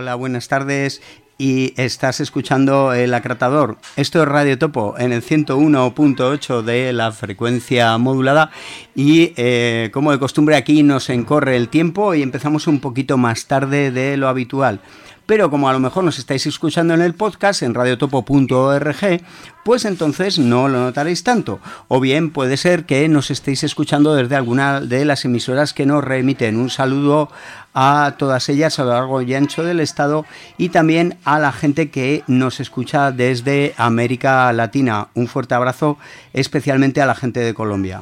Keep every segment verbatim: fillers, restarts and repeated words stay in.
Hola, buenas tardes. Y estás escuchando El Acratador. Esto es Radio Topo en el ciento uno punto ocho de la frecuencia modulada y eh, como de costumbre aquí nos encorre el tiempo y empezamos un poquito más tarde de lo habitual. Pero como a lo mejor nos estáis escuchando en el podcast en radiotopo punto org, pues entonces no lo notaréis tanto. O bien puede ser que nos estéis escuchando desde alguna de las emisoras que nos reemiten. Un saludo a todas ellas a lo largo y ancho del estado y también a la gente que nos escucha desde América Latina. Un fuerte abrazo especialmente a la gente de Colombia.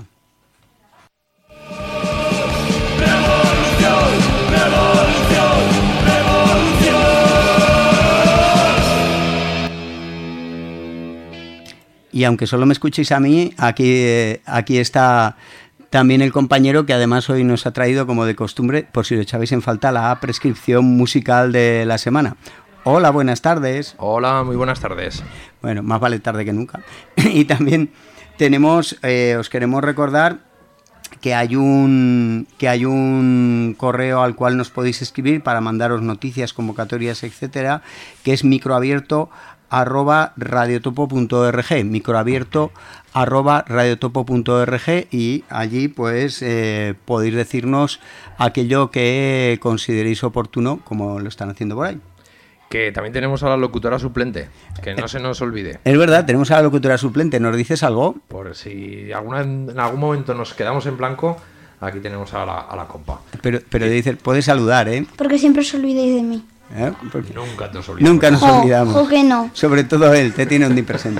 Y aunque solo me escuchéis a mí, aquí, eh, aquí está también el compañero que además hoy nos ha traído, como de costumbre, por si lo echabais en falta, la prescripción musical de la semana. Hola, buenas tardes. Hola, muy buenas tardes. Bueno, más vale tarde que nunca. Y también tenemos, eh, os queremos recordar que hay un que hay un correo al cual nos podéis escribir para mandaros noticias, convocatorias, etcétera, que es microabierto arroba radiotopo punto org, microabierto arroba radiotopo punto org, y allí pues eh, podéis decirnos aquello que consideréis oportuno, como lo están haciendo por ahí. Que también tenemos a la locutora suplente, que no eh, se nos olvide. Es verdad, tenemos a la locutora suplente. ¿Nos dices algo? Por si alguna, en algún momento nos quedamos en blanco, aquí tenemos a la, a la compa. Pero, pero sí. Dice, puedes saludar, ¿eh? Porque siempre os olvidéis de mí. ¿Eh? Nunca nos olvidamos. Nunca nos oh, olvidamos. O que no. Sobre todo él, te tiene un día presente.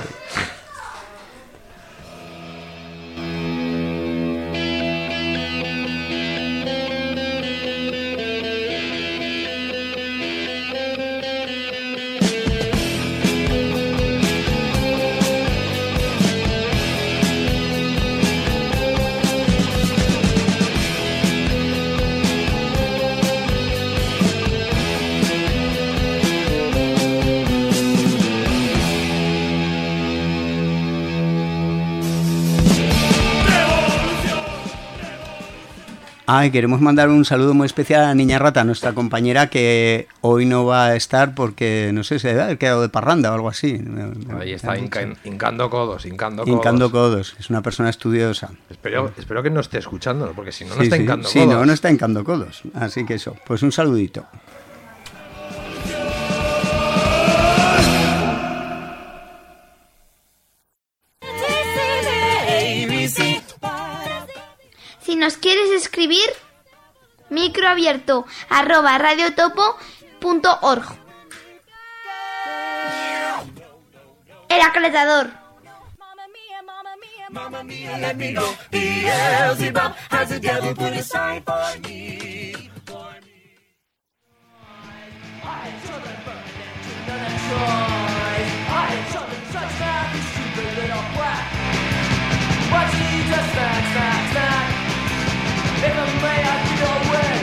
Ah, y queremos mandar un saludo muy especial a la Niña Rata, nuestra compañera, que hoy no va a estar porque, no sé, se debe haber quedado de parranda o algo así. Ahí está, hinca, hincando codos, hincando codos. Hincando codos, es una persona estudiosa. Espero, espero que no esté escuchando, porque si no, no sí, está sí, hincando sí, codos. Sí, no, no está hincando codos. Así que eso, pues un saludito. Si nos quieres escribir, microabierto arroba radiotopo punto org. El Acratador. Mamma mia, let me go. Beelzebub has the devil put aside for me. For me. I have children burned into none of choice. I have children such that you stupid little brat. Watch me just snack, snack, snack. If I may, I'd be your way.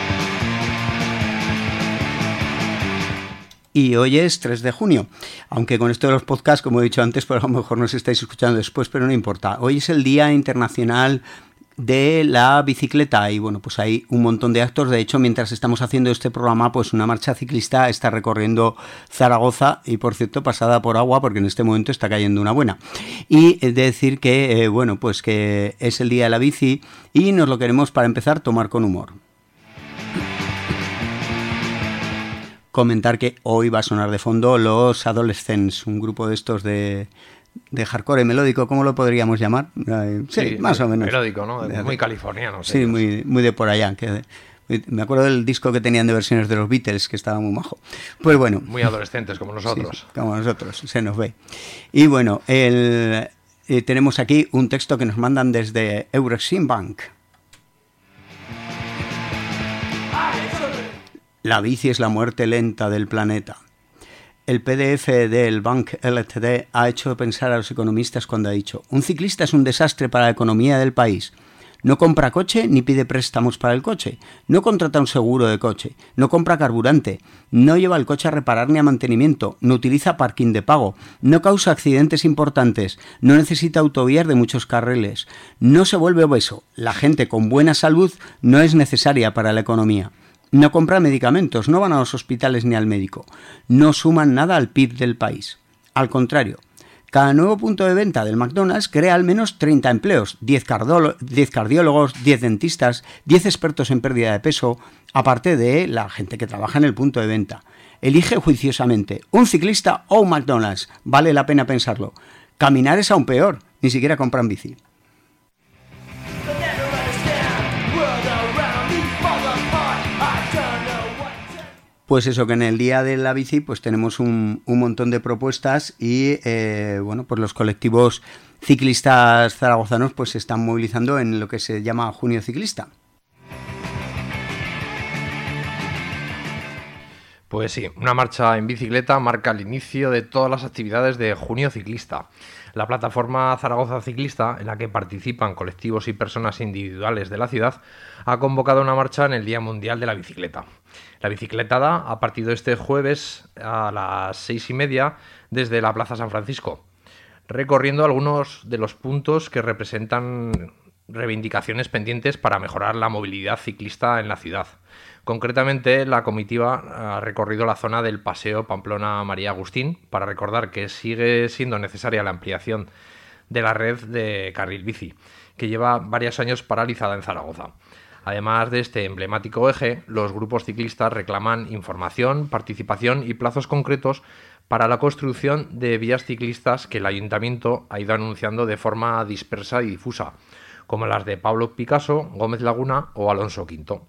Y hoy es tres de junio, aunque con esto de los podcasts, como he dicho antes, pues a lo mejor nos estáis escuchando después, pero no importa. Hoy es el Día Internacional de la Bicicleta y bueno, pues hay un montón de actos. De hecho, mientras estamos haciendo este programa, pues una marcha ciclista está recorriendo Zaragoza y, por cierto, pasada por agua, porque en este momento está cayendo una buena. Y es de decir que, eh, bueno, pues que es el Día de la Bici y nos lo queremos, para empezar, tomar con humor. Comentar que hoy va a sonar de fondo los Adolescents, un grupo de estos de, de hardcore melódico, ¿cómo lo podríamos llamar? Eh, sí, sí, más o menos. Melódico, ¿no? De, muy californiano. Sí, muy, muy de por allá. Que, me acuerdo del disco que tenían de versiones de los Beatles, que estaba muy majo. Pues bueno. Muy adolescentes, como nosotros. Sí, como nosotros, se nos ve. Y bueno, el, eh, tenemos aquí un texto que nos mandan desde Eureximbank. La bici es la muerte lenta del planeta. El P D F del Bank L T D ha hecho pensar a los economistas cuando ha dicho: un ciclista es un desastre para la economía del país. No compra coche ni pide préstamos para el coche. No contrata un seguro de coche. No compra carburante. No lleva el coche a reparar ni a mantenimiento. No utiliza parking de pago. No causa accidentes importantes. No necesita autovías de muchos carriles. No se vuelve obeso. La gente con buena salud no es necesaria para la economía. No compran medicamentos, no van a los hospitales ni al médico. No suman nada al P I B del país. Al contrario, cada nuevo punto de venta del McDonald's crea al menos treinta empleos, diez, cardolo- diez cardiólogos, diez dentistas, diez expertos en pérdida de peso, aparte de la gente que trabaja en el punto de venta. Elige juiciosamente un ciclista o un McDonald's. Vale la pena pensarlo. Caminar es aún peor, ni siquiera compran bici. Pues eso, que en el día de la bici pues tenemos un, un montón de propuestas y eh, bueno, pues los colectivos ciclistas zaragozanos pues se están movilizando en lo que se llama Junio Ciclista. Pues sí, una marcha en bicicleta marca el inicio de todas las actividades de Junio Ciclista. La plataforma Zaragoza Ciclista, en la que participan colectivos y personas individuales de la ciudad, ha convocado una marcha en el Día Mundial de la Bicicleta. La bicicletada ha partido este jueves a las seis y media desde la Plaza San Francisco, recorriendo algunos de los puntos que representan reivindicaciones pendientes para mejorar la movilidad ciclista en la ciudad. Concretamente, la comitiva ha recorrido la zona del Paseo Pamplona María Agustín para recordar que sigue siendo necesaria la ampliación de la red de carril bici, que lleva varios años paralizada en Zaragoza. Además de este emblemático eje, los grupos ciclistas reclaman información, participación y plazos concretos para la construcción de vías ciclistas que el Ayuntamiento ha ido anunciando de forma dispersa y difusa, como las de Pablo Picasso, Gómez Laguna o Alonso Quinto.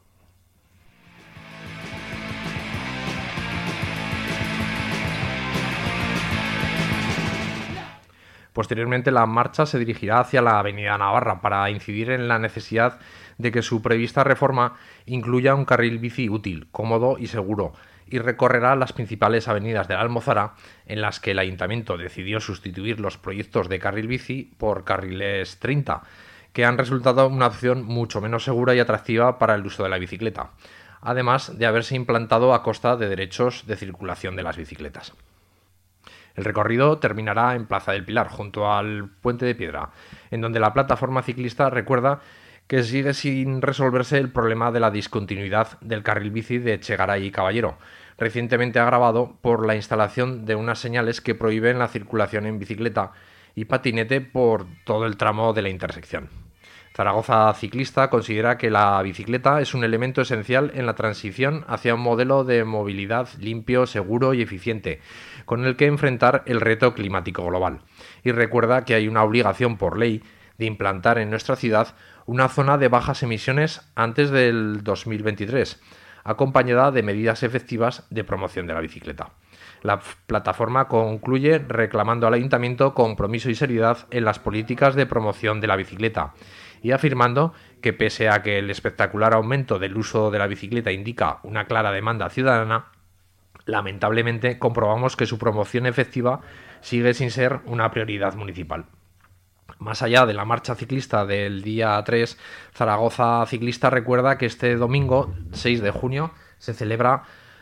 Posteriormente, la marcha se dirigirá hacia la Avenida Navarra para incidir en la necesidad de que su prevista reforma incluya un carril bici útil, cómodo y seguro, y recorrerá las principales avenidas de la Almozara, en las que el Ayuntamiento decidió sustituir los proyectos de carril bici por carriles treinta, que han resultado una opción mucho menos segura y atractiva para el uso de la bicicleta, además de haberse implantado a costa de derechos de circulación de las bicicletas. El recorrido terminará en Plaza del Pilar, junto al Puente de Piedra, en donde la plataforma ciclista recuerda que sigue sin resolverse el problema de la discontinuidad del carril bici de Echegaray y Caballero, recientemente agravado por la instalación de unas señales que prohíben la circulación en bicicleta y patinete por todo el tramo de la intersección. Zaragoza Ciclista considera que la bicicleta es un elemento esencial en la transición hacia un modelo de movilidad limpio, seguro y eficiente, con el que enfrentar el reto climático global. Y recuerda que hay una obligación por ley de implantar en nuestra ciudad una zona de bajas emisiones antes del dos mil veintitrés, acompañada de medidas efectivas de promoción de la bicicleta. La plataforma concluye reclamando al Ayuntamiento compromiso y seriedad en las políticas de promoción de la bicicleta y afirmando que, pese a que el espectacular aumento del uso de la bicicleta indica una clara demanda ciudadana, lamentablemente comprobamos que su promoción efectiva sigue sin ser una prioridad municipal. Más allá de la marcha ciclista del día tres, Zaragoza Ciclista recuerda que este domingo, seis de junio, se celebra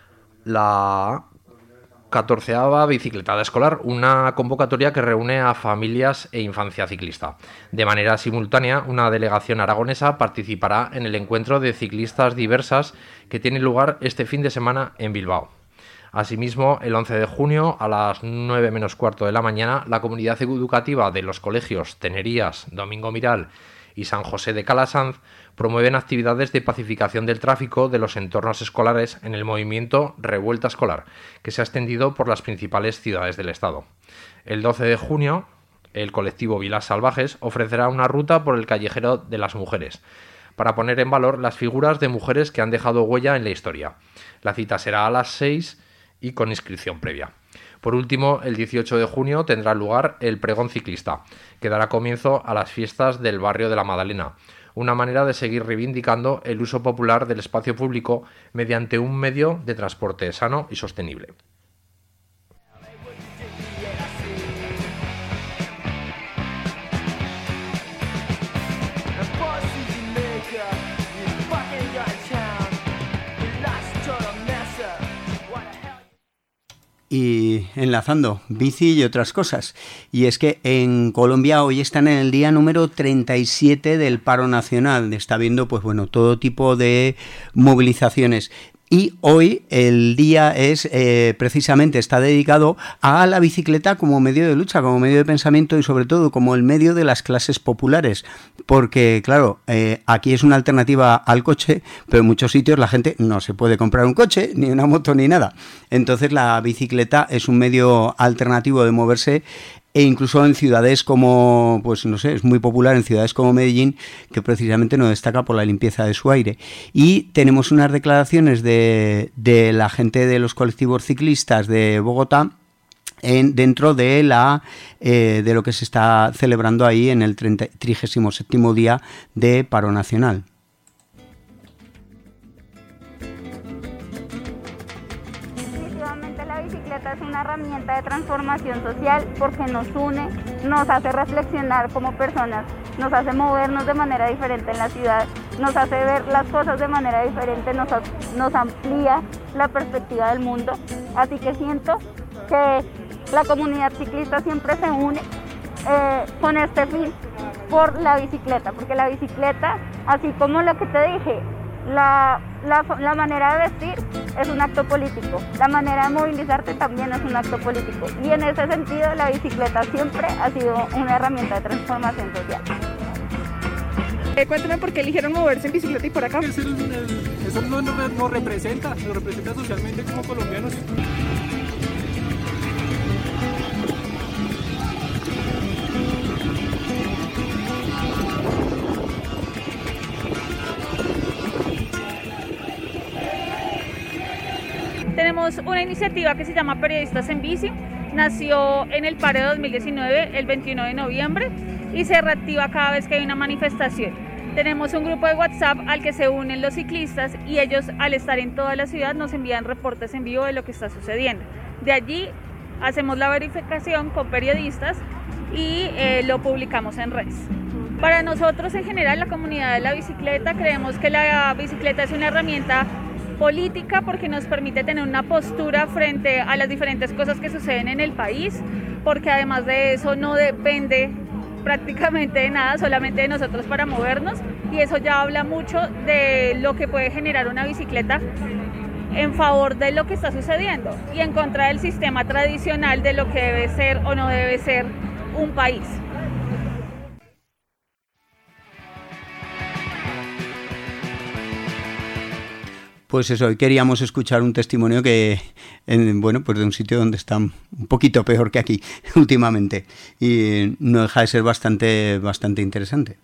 la catorceava bicicletada escolar, una convocatoria que reúne a familias e infancia ciclista. De manera simultánea, una delegación aragonesa participará en el encuentro de ciclistas diversas que tiene lugar este fin de semana en Bilbao. Asimismo, el once de junio, a las nueve menos cuarto de la mañana, la comunidad educativa de los colegios Tenerías, Domingo Miral y San José de Calasanz promueven actividades de pacificación del tráfico de los entornos escolares en el movimiento Revuelta Escolar, que se ha extendido por las principales ciudades del estado. El doce de junio, el colectivo Vilas Salvajes ofrecerá una ruta por el callejero de las mujeres, para poner en valor las figuras de mujeres que han dejado huella en la historia. La cita será a las seis y con inscripción previa. Por último, el dieciocho de junio tendrá lugar el pregón ciclista, que dará comienzo a las fiestas del barrio de la Madalena, una manera de seguir reivindicando el uso popular del espacio público mediante un medio de transporte sano y sostenible. y enlazando bici y otras cosas. Y es que en Colombia hoy están en el día número treinta y siete del paro nacional. Está habiendo, pues bueno, todo tipo de movilizaciones. Y hoy el día es eh, precisamente está dedicado a la bicicleta como medio de lucha, como medio de pensamiento y sobre todo como el medio de las clases populares, porque claro, eh, aquí es una alternativa al coche, pero en muchos sitios la gente no se puede comprar un coche, ni una moto, ni nada. Entonces la bicicleta es un medio alternativo de moverse. E incluso en ciudades como, pues no sé, es muy popular en ciudades como Medellín, que precisamente no destaca por la limpieza de su aire. Y tenemos unas declaraciones de, de la gente de los colectivos ciclistas de Bogotá en, dentro de la eh, de lo que se está celebrando ahí en el trigésimo séptimo día de paro nacional. Es una herramienta de transformación social porque nos une, nos hace reflexionar como personas, nos hace movernos de manera diferente en la ciudad, nos hace ver las cosas de manera diferente, nos, nos amplía la perspectiva del mundo. Así que siento que la comunidad ciclista siempre se une eh, con este fin por la bicicleta, porque la bicicleta, así como lo que te dije, La, la, la manera de vestir es un acto político, la manera de movilizarte también es un acto político y en ese sentido la bicicleta siempre ha sido una herramienta de transformación social. Eh, cuéntame por qué eligieron moverse en bicicleta y por acá. Eso, eso nos, nos representa, nos representa socialmente como colombianos. Tenemos una iniciativa que se llama Periodistas en Bici, nació en el paro de dos mil diecinueve, el veintiuno de noviembre, y se reactiva cada vez que hay una manifestación. Tenemos un grupo de WhatsApp al que se unen los ciclistas y ellos, al estar en toda la ciudad, nos envían reportes en vivo de lo que está sucediendo. De allí hacemos la verificación con periodistas y eh, lo publicamos en redes. Para nosotros, en general, la comunidad de la bicicleta, creemos que la bicicleta es una herramienta política porque nos permite tener una postura frente a las diferentes cosas que suceden en el país, porque además de eso no depende prácticamente de nada, solamente de nosotros para movernos, y eso ya habla mucho de lo que puede generar una bicicleta en favor de lo que está sucediendo y en contra del sistema tradicional de lo que debe ser o no debe ser un país. Pues eso, hoy queríamos escuchar un testimonio que, en, bueno, pues de un sitio donde está un poquito peor que aquí últimamente y no deja de ser bastante, bastante interesante.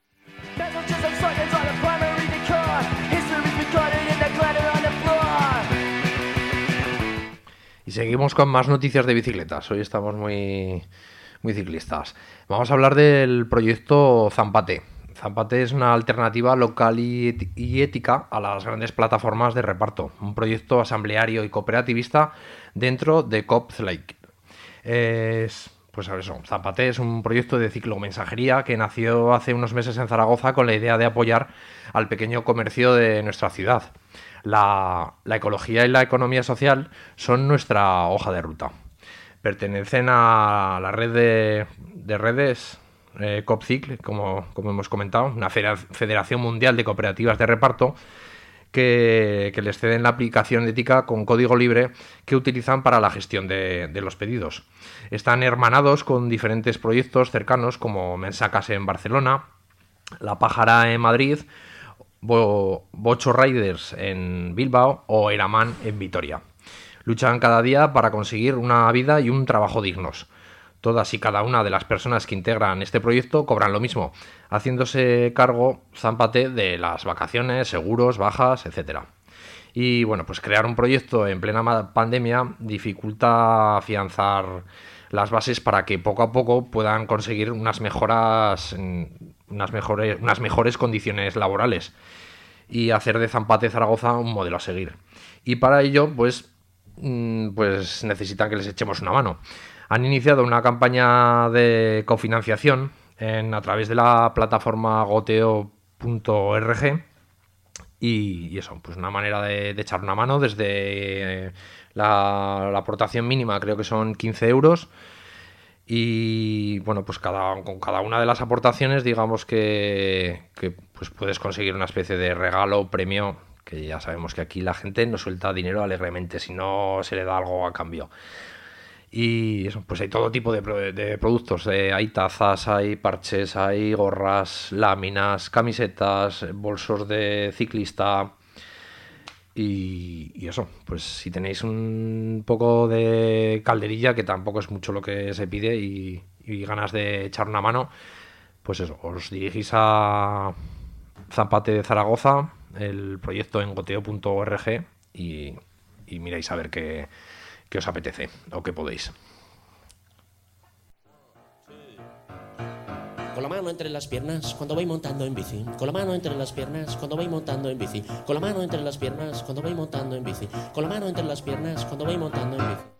Y seguimos con más noticias de bicicletas. Hoy estamos muy, muy ciclistas. Vamos a hablar del proyecto Zampate. Zampate es una alternativa local y, y ética a las grandes plataformas de reparto, un proyecto asambleario y cooperativista dentro de Copslake. Es, pues eso, Zampate es un proyecto de ciclomensajería que nació hace unos meses en Zaragoza con la idea de apoyar al pequeño comercio de nuestra ciudad. La, la ecología y la economía social son nuestra hoja de ruta. Pertenecen a la red de, de redes Eh, Copcycle, como, como hemos comentado, una federación mundial de cooperativas de reparto que, que les ceden la aplicación ética con código libre que utilizan para la gestión de, de los pedidos. Están hermanados con diferentes proyectos cercanos como Mensacas en Barcelona, La Pájara en Madrid, Bo, Bocho Riders en Bilbao o Eraman en Vitoria. Luchan cada día para conseguir una vida y un trabajo dignos. Todas y cada una de las personas que integran este proyecto cobran lo mismo, haciéndose cargo Zampate de las vacaciones, seguros, bajas, etcétera. Y bueno, pues crear un proyecto en plena pandemia dificulta afianzar las bases para que poco a poco puedan conseguir unas mejoras, unas mejores, unas mejores condiciones laborales y hacer de Zampate Zaragoza un modelo a seguir. Y para ello, pues, pues necesitan que les echemos una mano. Han iniciado una campaña de cofinanciación en, a través de la plataforma goteo punto org Y, y eso, pues una manera de, de echar una mano desde eh, la, la aportación mínima, creo que son quince euros. Y bueno, pues cada, con cada una de las aportaciones, digamos que, que pues puedes conseguir una especie de regalo, premio, que ya sabemos que aquí la gente no suelta dinero alegremente si no se le da algo a cambio. Y eso, pues hay todo tipo de, de productos, eh, hay tazas, hay parches, hay gorras, láminas, camisetas, bolsos de ciclista y, y eso, pues si tenéis un poco de calderilla, que tampoco es mucho lo que se pide, y, y ganas de echar una mano, pues eso, os dirigís a Zapate de Zaragoza, el proyecto en goteo punto org y, y miráis a ver qué que os apetece o que podéis. Con la mano entre las piernas cuando voy montando en bici. Con la mano entre las piernas cuando voy montando en bici. Con la mano entre las piernas cuando voy montando en bici. Con la mano entre las piernas cuando voy montando en bici.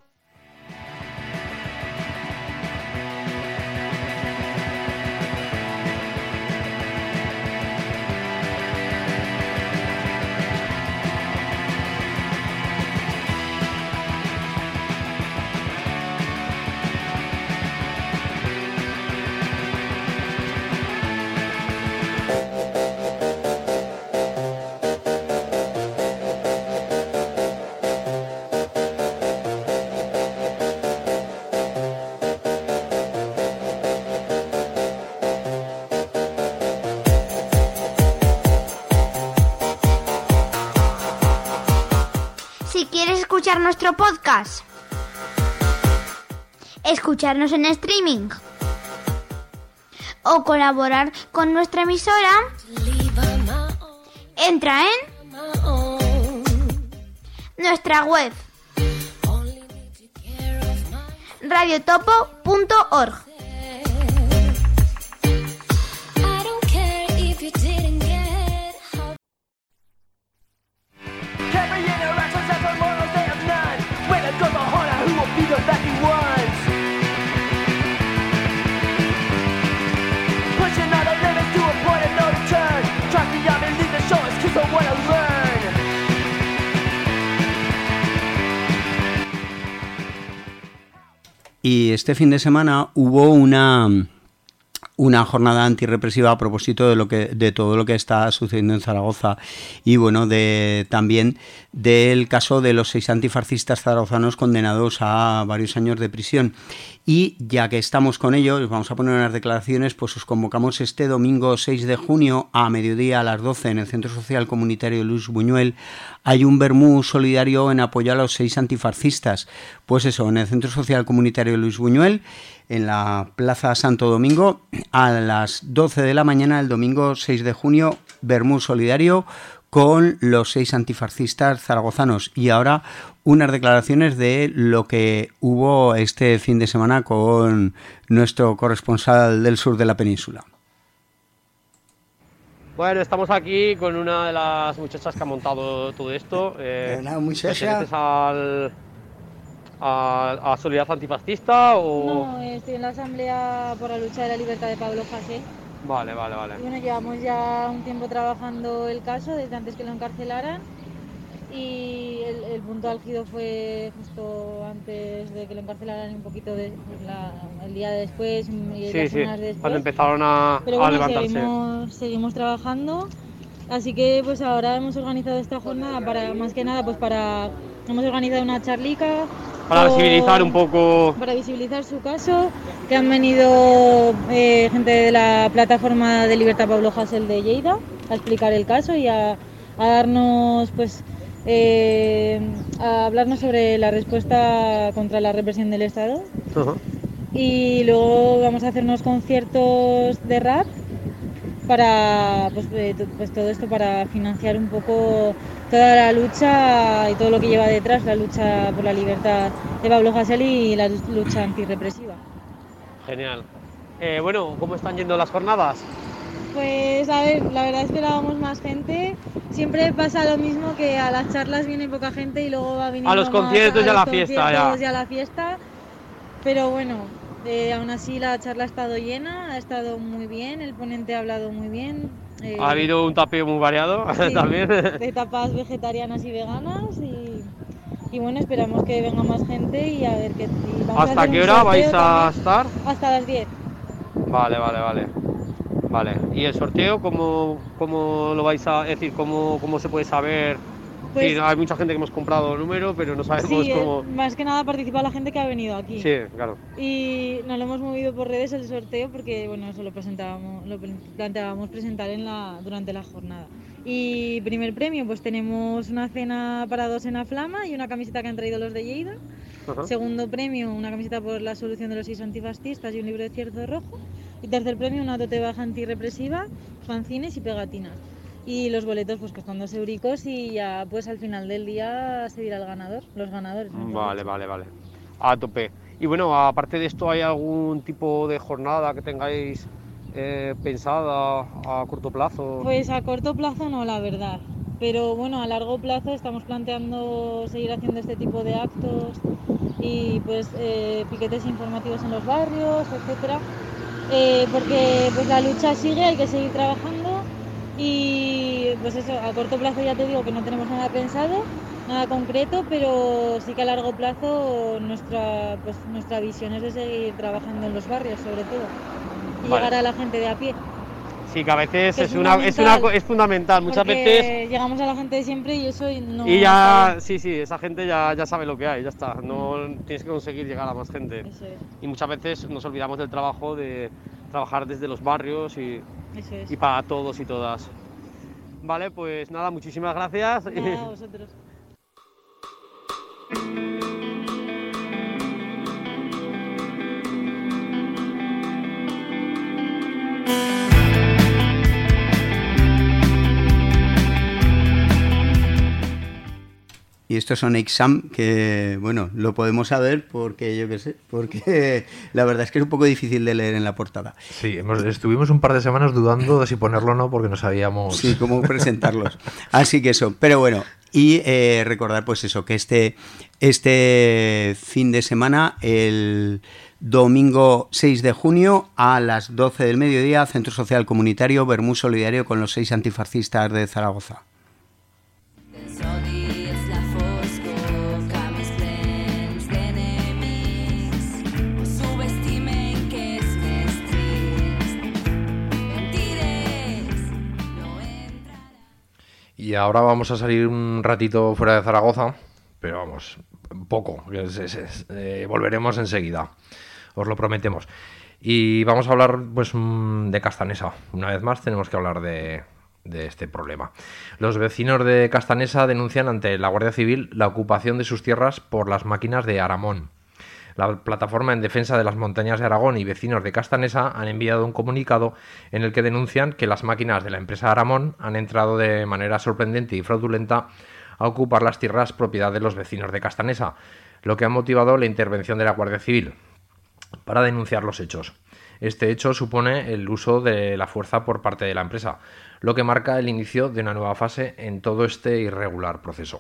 Nuestro podcast, escucharnos en streaming o colaborar con nuestra emisora, entra en nuestra web radiotopo punto org. Y este fin de semana hubo una, una jornada antirrepresiva a propósito de lo que de todo lo que está sucediendo en Zaragoza y bueno, de también del caso de los seis antifascistas zaragozanos condenados a varios años de prisión. Y ya que estamos con ello, os vamos a poner unas declaraciones, pues os convocamos este domingo seis de junio a mediodía a las doce en el Centro Social Comunitario Luis Buñuel. Hay un vermú solidario en apoyo a los seis antifascistas. Pues eso, en el Centro Social Comunitario Luis Buñuel, en la Plaza Santo Domingo, a las doce de la mañana el domingo seis de junio, vermú solidario con los seis antifascistas zaragozanos. Y ahora unas declaraciones de lo que hubo este fin de semana con nuestro corresponsal del sur de la península. Bueno, estamos aquí con una de las muchachas que ha montado todo esto. Eh, ¿Una muchacha? ¿Perteneces al, a, a Solidaridad Antifascista o...? No, estoy en la Asamblea por la Lucha de la Libertad de Pablo Hasél. Vale, vale, vale. Y bueno, llevamos ya un tiempo trabajando el caso, desde antes que lo encarcelaran. Y el, el punto álgido fue justo antes de que lo encarcelaran y un poquito de, pues la, el día después y sí, las sí, semanas después. cuando empezaron a, Pero a bueno, levantarse. Seguimos, seguimos trabajando, así que pues ahora hemos organizado esta jornada para, más que nada, pues para, hemos organizado una charlica. Para o, visibilizar un poco... Para visibilizar su caso, que han venido eh, gente de la plataforma de Libertad Pablo Hasél de Lleida a explicar el caso y a, a darnos pues... Eh, a hablarnos sobre la respuesta contra la represión del Estado. Uh-huh. Y luego vamos a hacer unos conciertos de rap para pues, eh, pues todo esto para financiar un poco toda la lucha y todo lo que lleva detrás la lucha por la libertad de Pablo Hasél y la lucha antirrepresiva. Genial. Eh, bueno, ¿cómo están yendo las jornadas? Pues a ver, la verdad esperábamos más gente. Siempre pasa lo mismo, que a las charlas viene poca gente y luego va viniendo a los conciertos más, y a la los fiesta conciertos ya. y a la fiesta. Pero bueno, Eh, aún así la charla ha estado llena, ha estado muy bien, el ponente ha hablado muy bien. Eh, ha habido un tapeo muy variado sí, también. De tapas vegetarianas y veganas y, y bueno, esperamos que venga más gente y a ver qué... ¿Hasta qué hora vais a también. estar? Hasta las diez. Vale, vale, vale. Vale. ¿Y el sorteo cómo, cómo lo vais a decir? ¿Cómo, cómo se puede saber? Pues, sí, hay mucha gente que hemos comprado el número, pero no sabemos sí, cómo... más que nada participa la gente que ha venido aquí. Sí, claro. Y nos lo hemos movido por redes el sorteo porque, bueno, eso lo presentábamos, lo planteábamos presentar en la, durante la jornada. Y primer premio, pues tenemos una cena para dos en Aflama y una camiseta que han traído los de Lleida. Uh-huh. Segundo premio, una camiseta por la solución de los seis antifascistas y un libro de Cierzo Rojo. Y tercer premio, una tote baja antirrepresiva, fanzines y pegatinas. Y los boletos pues costan dos euricos y ya pues al final del día se dirá el ganador, los ganadores. Vale, vale, vale. A tope. Y bueno, aparte de esto, ¿hay algún tipo de jornada que tengáis eh, pensada a corto plazo? Pues a corto plazo no, la verdad. Pero bueno, a largo plazo estamos planteando seguir haciendo este tipo de actos y pues eh, piquetes informativos en los barrios, etcétera. Eh, porque pues la lucha sigue, hay que seguir trabajando. Y pues eso, a corto plazo ya te digo que no tenemos nada pensado, nada concreto, pero sí que a largo plazo nuestra, pues, nuestra visión es de seguir trabajando en los barrios, sobre todo, y vale. Llegar a la gente de a pie. Sí, que a veces que es, es, una, es, una, es fundamental, muchas veces... llegamos a la gente de siempre y eso no... Y ya, sí, sí, esa gente ya, ya sabe lo que hay, ya está, no tienes que conseguir llegar a más gente. Eso es. Y muchas veces nos olvidamos del trabajo de trabajar desde los barrios y, eso es. Y para todos y todas. Vale, pues nada, muchísimas gracias. Nada, a vosotros. Y estos son Exam, que bueno, lo podemos saber porque yo qué sé, porque la verdad es que es un poco difícil de leer en la portada. Sí, hemos, estuvimos un par de semanas dudando de si ponerlo o no porque no sabíamos... Sí, cómo presentarlos. Así que eso, pero bueno, y eh, recordar pues eso, que este, este fin de semana, el domingo seis de junio a las doce del mediodía, Centro Social Comunitario Vermú Solidario con los seis antifascistas de Zaragoza. Y ahora vamos a salir un ratito fuera de Zaragoza, pero vamos, poco, es, es, es, eh, volveremos enseguida, os lo prometemos. Y vamos a hablar pues de Castanesa, una vez más tenemos que hablar de, de este problema. Los vecinos de Castanesa denuncian ante la Guardia Civil la ocupación de sus tierras por las máquinas de Aramón. La plataforma en defensa de las montañas de Aragón y vecinos de Castanesa han enviado un comunicado en el que denuncian que las máquinas de la empresa Aramón han entrado de manera sorprendente y fraudulenta a ocupar las tierras propiedad de los vecinos de Castanesa, lo que ha motivado la intervención de la Guardia Civil para denunciar los hechos. Este hecho supone el uso de la fuerza por parte de la empresa, lo que marca el inicio de una nueva fase en todo este irregular proceso.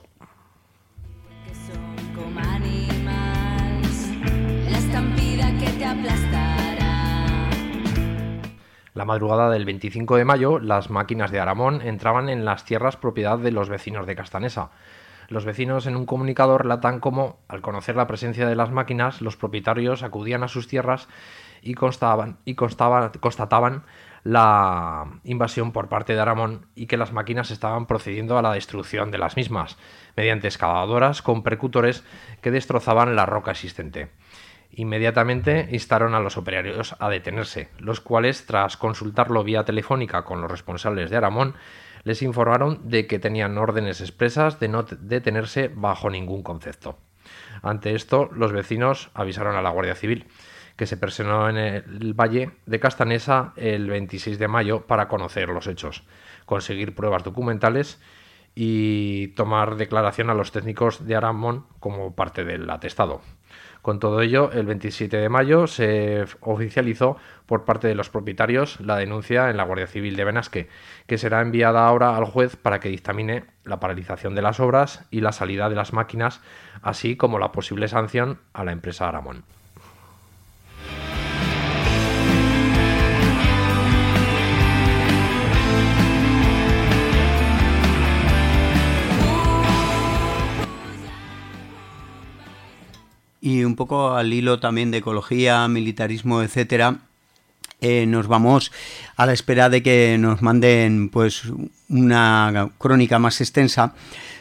La madrugada del veinticinco de mayo, las máquinas de Aramón entraban en las tierras propiedad de los vecinos de Castanesa. Los vecinos en un comunicado relatan cómo, al conocer la presencia de las máquinas, los propietarios acudían a sus tierras y, constaban, y constaba, constataban la invasión por parte de Aramón y que las máquinas estaban procediendo a la destrucción de las mismas, mediante excavadoras con percutores que destrozaban la roca existente. Inmediatamente instaron a los operarios a detenerse, los cuales, tras consultarlo vía telefónica con los responsables de Aramón, les informaron de que tenían órdenes expresas de no detenerse bajo ningún concepto. Ante esto, los vecinos avisaron a la Guardia Civil, que se personó en el valle de Castanesa el veintiséis de mayo para conocer los hechos, conseguir pruebas documentales y tomar declaración a los técnicos de Aramón como parte del atestado. Con todo ello, el veintisiete de mayo se oficializó por parte de los propietarios la denuncia en la Guardia Civil de Benasque, que será enviada ahora al juez para que dictamine la paralización de las obras y la salida de las máquinas, así como la posible sanción a la empresa Aramón. y un poco al hilo también de ecología, militarismo, etcétera, eh, nos vamos a la espera de que nos manden pues una crónica más extensa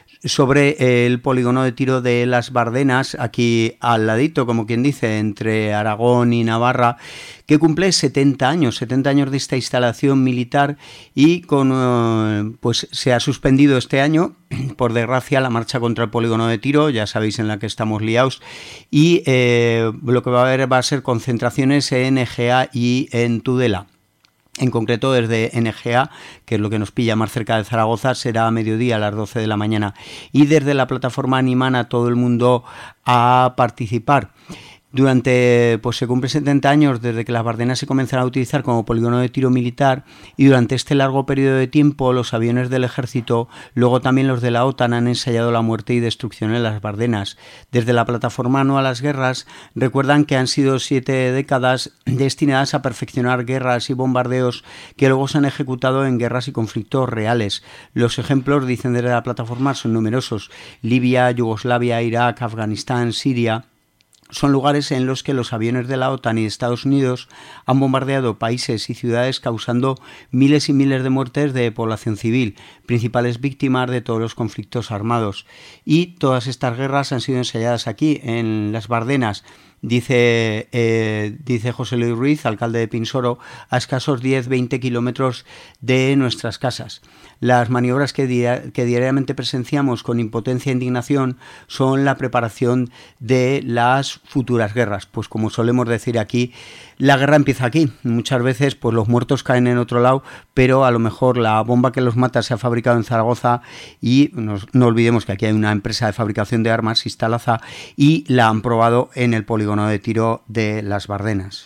sobre el polígono de tiro de Las Bardenas, aquí al ladito, como quien dice, entre Aragón y Navarra, que cumple setenta años, setenta años de esta instalación militar y con pues se ha suspendido este año, por desgracia, la marcha contra el polígono de tiro, ya sabéis en la que estamos liados, y eh, lo que va a haber va a ser concentraciones en Egea y en Tudela. En concreto, desde N G A, que es lo que nos pilla más cerca de Zaragoza, será a mediodía, a las doce de la mañana. Y desde la plataforma animan a todo el mundo a participar. Durante, pues se cumplen setenta años desde que Las Bardenas se comenzaron a utilizar como polígono de tiro militar, y durante este largo periodo de tiempo los aviones del ejército, luego también los de la OTAN, han ensayado la muerte y destrucción en Las Bardenas. Desde la plataforma No a las Guerras recuerdan que han sido siete décadas destinadas a perfeccionar guerras y bombardeos que luego se han ejecutado en guerras y conflictos reales. Los ejemplos, dicen desde la plataforma, son numerosos: Libia, Yugoslavia, Irak, Afganistán, Siria. Son lugares en los que los aviones de la OTAN y de Estados Unidos han bombardeado países y ciudades, causando miles y miles de muertes de población civil, principales víctimas de todos los conflictos armados. Y todas estas guerras han sido ensayadas aquí, en Las Bardenas. Dice, eh, dice José Luis Ruiz, alcalde de Pinsoro, a escasos diez a veinte kilómetros de nuestras casas. Las maniobras que, dia- que diariamente presenciamos con impotencia e indignación son la preparación de las futuras guerras. Pues como solemos decir aquí, la guerra empieza aquí. Muchas veces pues los muertos caen en otro lado, pero a lo mejor la bomba que los mata se ha fabricado en Zaragoza, y nos, no olvidemos que aquí hay una empresa de fabricación de armas, Instalaza, y la han probado en el polígono de tiro de Las Bardenas.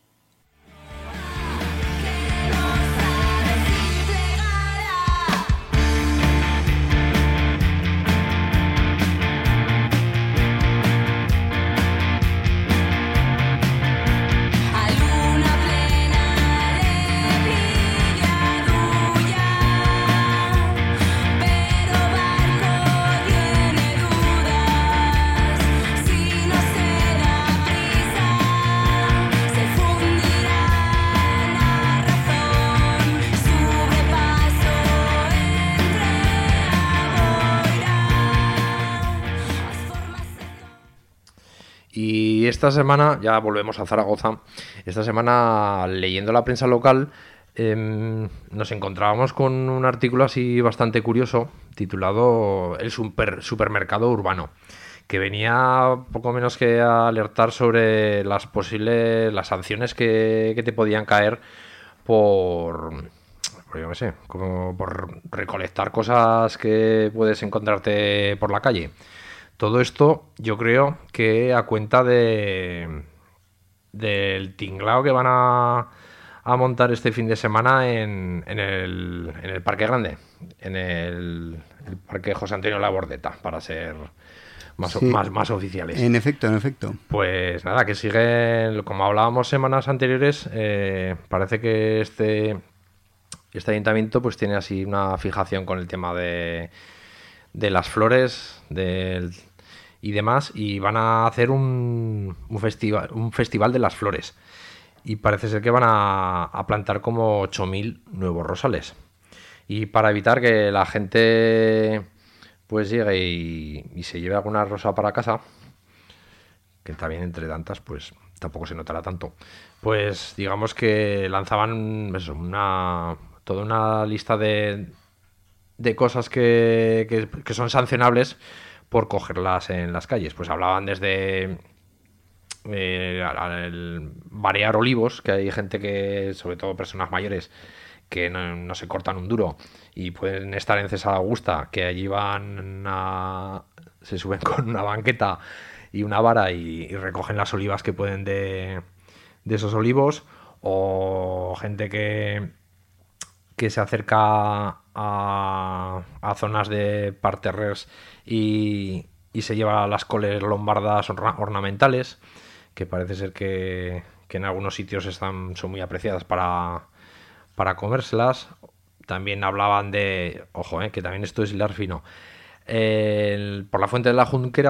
Y esta semana, ya volvemos a Zaragoza, esta semana leyendo la prensa local eh, nos encontrábamos con un artículo así bastante curioso titulado El super, supermercado urbano, que venía poco menos que a alertar sobre las posibles las sanciones que, que te podían caer por, por yo qué sé, como por recolectar cosas que puedes encontrarte por la calle. Todo esto yo creo que a cuenta de del tinglao que van a, a montar este fin de semana en, en, el, en el Parque Grande, en el, el Parque José Antonio Labordeta, para ser más, sí, más, más oficiales. En efecto, en efecto. Pues nada, que siguen, como hablábamos semanas anteriores, eh, parece que este, este ayuntamiento pues tiene así una fijación con el tema de... de las flores del, y demás, y van a hacer un, un, festival, un festival de las flores, y parece ser que van a, a plantar como ocho mil nuevos rosales, y para evitar que la gente pues llegue y, y se lleve alguna rosa para casa, que también entre tantas pues tampoco se notará tanto, pues digamos que lanzaban eso, una toda una lista de de cosas que, que, que son sancionables por cogerlas en las calles. Pues hablaban desde eh, el variar olivos, que hay gente que, sobre todo personas mayores, que no, no se cortan un duro y pueden estar en César Augusta, que allí van a, se suben con una banqueta y una vara y, y recogen las olivas que pueden de, de esos olivos, o gente que que se acerca a, a zonas de parterres y, y se lleva las coles lombardas orna, ornamentales, que parece ser que, que en algunos sitios están, son muy apreciadas para, para comérselas. También hablaban de, ojo, eh, que también esto es hilar fino, el, por la Fuente de la Junquera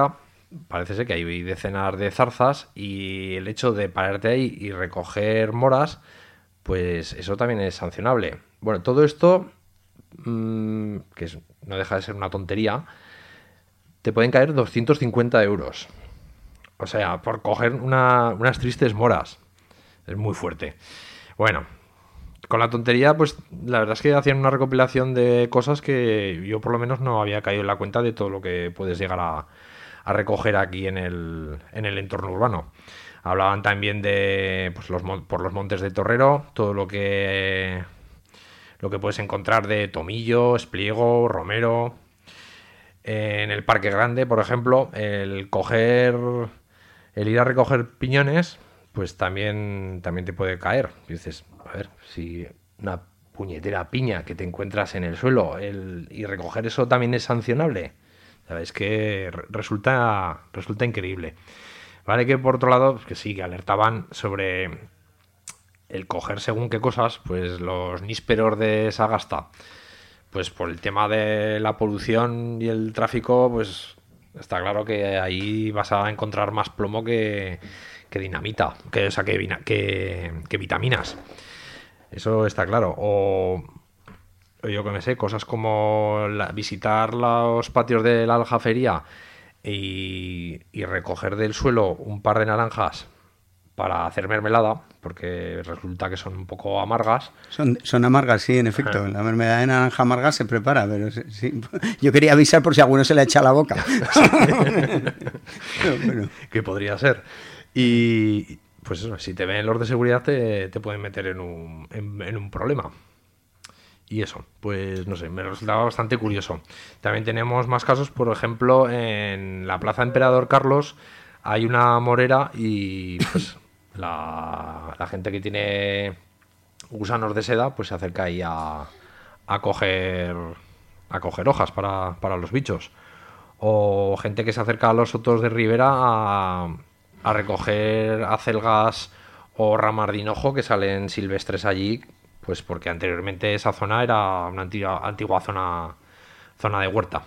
parece ser que hay decenas de zarzas y el hecho de pararte ahí y recoger moras, pues eso también es sancionable. Bueno, todo esto, mmm, que es, no deja de ser una tontería, te pueden caer doscientos cincuenta euros. O sea, por coger una, unas tristes moras. Es muy fuerte. Bueno, con la tontería, pues la verdad es que hacían una recopilación de cosas que yo por lo menos no había caído en la cuenta de todo lo que puedes llegar a, a recoger aquí en el, en el entorno urbano. Hablaban también de pues, los, por los montes de Torrero, todo lo que, lo que puedes encontrar de tomillo, espliego, romero. En el Parque Grande, por ejemplo, el coger, el ir a recoger piñones, pues también, también te puede caer. Y dices, a ver, si una puñetera piña que te encuentras en el suelo el, y recoger eso también es sancionable. Sabes que resulta, resulta increíble. Vale, que por otro lado, que sí, que alertaban sobre el coger según qué cosas, pues los nísperos de Sagasta. Pues por el tema de la polución y el tráfico, pues está claro que ahí vas a encontrar más plomo que, que dinamita, que, o sea, que, que, que vitaminas. Eso está claro. O yo que me sé, cosas como la, visitar los patios de la aljafería y, y recoger del suelo un par de naranjas para hacer mermelada, porque resulta que son un poco amargas. Son, son amargas, sí, en efecto. Ajá. La mermelada de naranja amarga se prepara, pero sí, yo quería avisar por si a alguno se le echa a la boca. Pero, bueno. Que podría ser. Y pues eso, si te ven los de seguridad te, te pueden meter en un, en, en un problema. Y eso, pues no sé, me resultaba bastante curioso. También tenemos más casos, por ejemplo, en la Plaza Emperador Carlos hay una morera y pues la, la gente que tiene gusanos de seda pues se acerca ahí a, a coger a coger hojas para, para los bichos. O gente que se acerca a los sotos de ribera a, a recoger acelgas o ramas de hinojo que salen silvestres allí, pues porque anteriormente esa zona era una antigua, antigua zona, zona de huerta.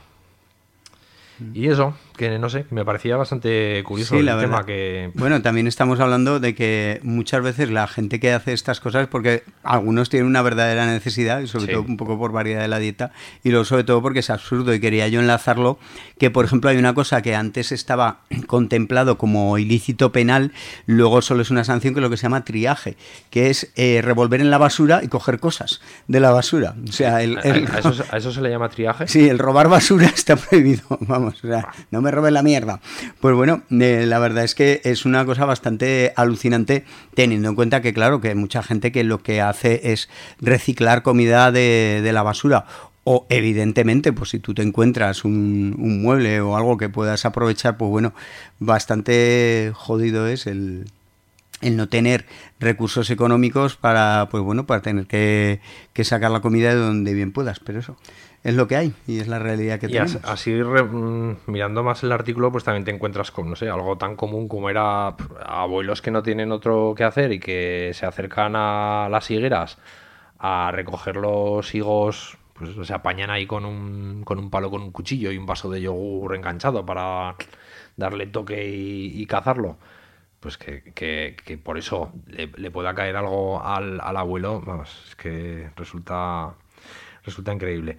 Y eso, que no sé, me parecía bastante curioso sí, el la tema verdad. que... Bueno, también estamos hablando de que muchas veces la gente que hace estas cosas, porque algunos tienen una verdadera necesidad, y sobre sí. todo un poco por variedad de la dieta, y luego sobre todo porque es absurdo, y quería yo enlazarlo, que por ejemplo hay una cosa que antes estaba contemplado como ilícito penal, luego solo es una sanción, que es lo que se llama triaje, que es eh, revolver en la basura y coger cosas de la basura. O sea, el, el... ¿A, eso, ¿A eso se le llama triaje? Sí, el robar basura está prohibido, vamos. O sea, no me robes la mierda. Pues bueno, eh, la verdad es que es una cosa bastante alucinante, teniendo en cuenta que, claro, que hay mucha gente que lo que hace es reciclar comida de, de la basura. O, evidentemente, pues si tú te encuentras un, un mueble o algo que puedas aprovechar, pues bueno, bastante jodido es el... el no tener recursos económicos para, pues bueno, para tener que, que sacar la comida de donde bien puedas, pero eso es lo que hay y es la realidad que y tenemos. Así, re, mirando más el artículo, pues también te encuentras con, no sé, algo tan común como era abuelos que no tienen otro que hacer y que se acercan a las higueras a recoger los higos, pues se apañan ahí con un, con un palo, con un cuchillo y un vaso de yogur enganchado para darle toque y, y cazarlo. Pues que, que, que por eso le, le pueda caer algo al, al abuelo, vamos, es que resulta, resulta increíble.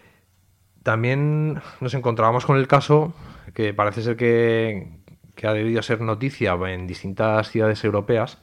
También nos encontrábamos con el caso, que parece ser que, que ha debido ser noticia en distintas ciudades europeas,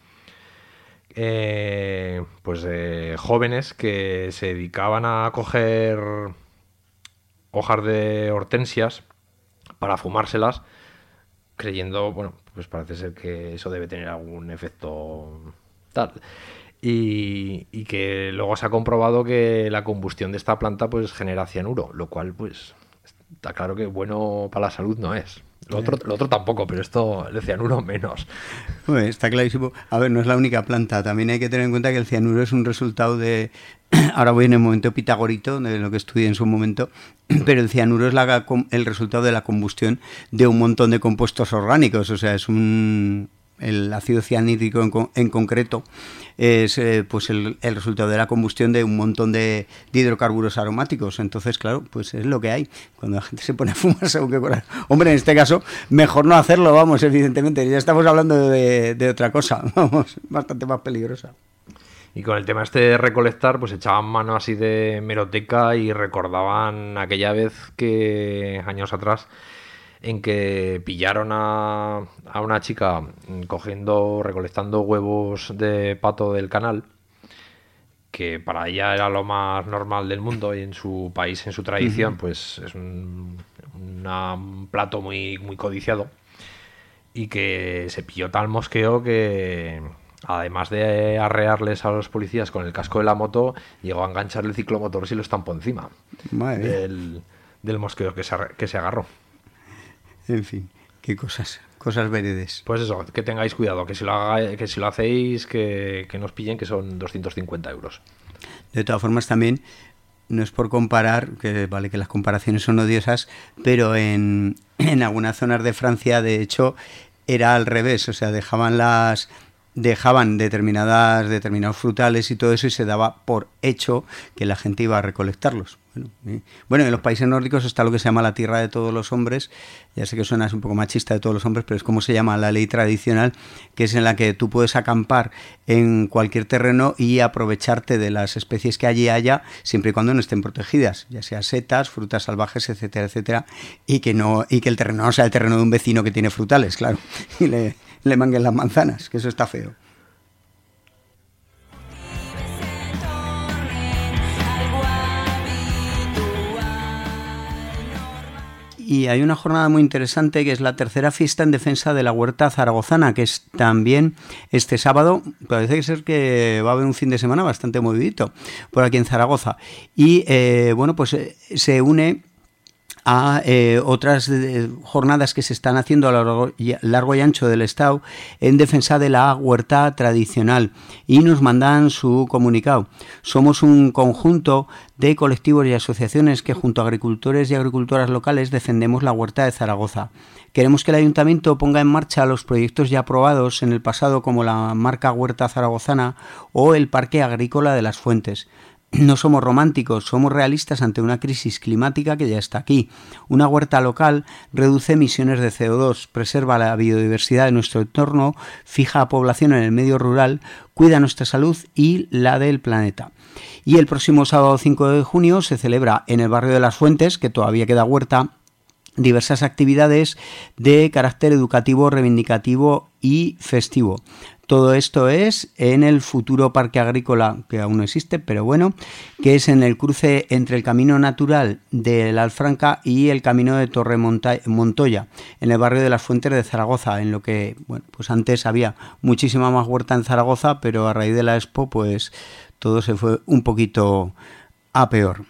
eh, pues de jóvenes que se dedicaban a coger hojas de hortensias para fumárselas, creyendo, bueno, pues parece ser que eso debe tener algún efecto tal. Y, y que luego se ha comprobado que la combustión de esta planta pues genera cianuro, lo cual pues está claro que bueno para la salud no es. Lo otro, lo otro tampoco, pero esto, el cianuro menos. Bueno, está clarísimo. A ver, no es la única planta. También hay que tener en cuenta que el cianuro es un resultado de... Ahora voy en el momento pitagorito, de lo que estudié en su momento, pero el cianuro es la, el resultado de la combustión de un montón de compuestos orgánicos. O sea, es un... el ácido cianhídrico en, en concreto es eh, pues el, el resultado de la combustión de un montón de, de hidrocarburos aromáticos. Entonces, claro, pues es lo que hay. Cuando la gente se pone a fumar según qué cosas. Hombre, en este caso, mejor no hacerlo, vamos, evidentemente. Ya estamos hablando de, de otra cosa, vamos, bastante más peligrosa. Y con el tema este de recolectar, pues echaban mano así de hemeroteca y recordaban aquella vez que, años atrás, en que pillaron a, a una chica cogiendo, recolectando huevos de pato del canal, que para ella era lo más normal del mundo y en su país, en su tradición, uh-huh. pues es un, una, un plato muy, muy codiciado, y que se pilló tal mosqueo que, además de arrearles a los policías con el casco de la moto, llegó a engancharle el ciclomotor si lo estampó encima del, del mosqueo que se, que se agarró. En fin, qué cosas, cosas veredes. Pues eso, que tengáis cuidado, que si lo, haga, que si lo hacéis, que, que nos pillen, que son doscientos cincuenta euros. De todas formas, también, no es por comparar, que vale que las comparaciones son odiosas, pero en, en algunas zonas de Francia, de hecho, era al revés, o sea, dejaban las... dejaban determinadas determinados frutales y todo eso y se daba por hecho que la gente iba a recolectarlos. Bueno, eh. bueno, en los países nórdicos está lo que se llama la tierra de todos los hombres. Ya sé que suena un poco machista, de todos los hombres, pero es como se llama la ley tradicional, que es en la que tú puedes acampar en cualquier terreno y aprovecharte de las especies que allí haya, siempre y cuando no estén protegidas, ya sea setas, frutas salvajes, etcétera, etcétera, y que no y que el terreno no sea el terreno de un vecino que tiene frutales, claro, y le le manguen las manzanas, que eso está feo. Y hay una jornada muy interesante que es la tercera fiesta en defensa de la huerta zaragozana, que es también este sábado. Parece ser que va a haber un fin de semana bastante movidito por aquí en Zaragoza. Y eh, bueno, pues eh, se une a eh, otras eh, jornadas que se están haciendo a lo largo y, largo y ancho del estado en defensa de la huerta tradicional, y nos mandan su comunicado. Somos un conjunto de colectivos y asociaciones que junto a agricultores y agricultoras locales defendemos la huerta de Zaragoza. Queremos que el Ayuntamiento ponga en marcha los proyectos ya aprobados en el pasado, como la marca Huerta Zaragozana o el Parque Agrícola de las Fuentes. No somos románticos, somos realistas ante una crisis climática que ya está aquí. Una huerta local reduce emisiones de C O dos, preserva la biodiversidad de nuestro entorno, fija a población en el medio rural, cuida nuestra salud y la del planeta. Y el próximo sábado cinco de junio se celebra en el barrio de Las Fuentes, que todavía queda huerta, diversas actividades de carácter educativo, reivindicativo y festivo. Todo esto es en el futuro parque agrícola, que aún no existe, pero bueno, que es en el cruce entre el camino natural de la Alfranca y el camino de Torre Montoya, en el barrio de Las Fuentes de Zaragoza, en lo que, bueno, pues antes había muchísima más huerta en Zaragoza, pero a raíz de la Expo, pues todo se fue un poquito a peor.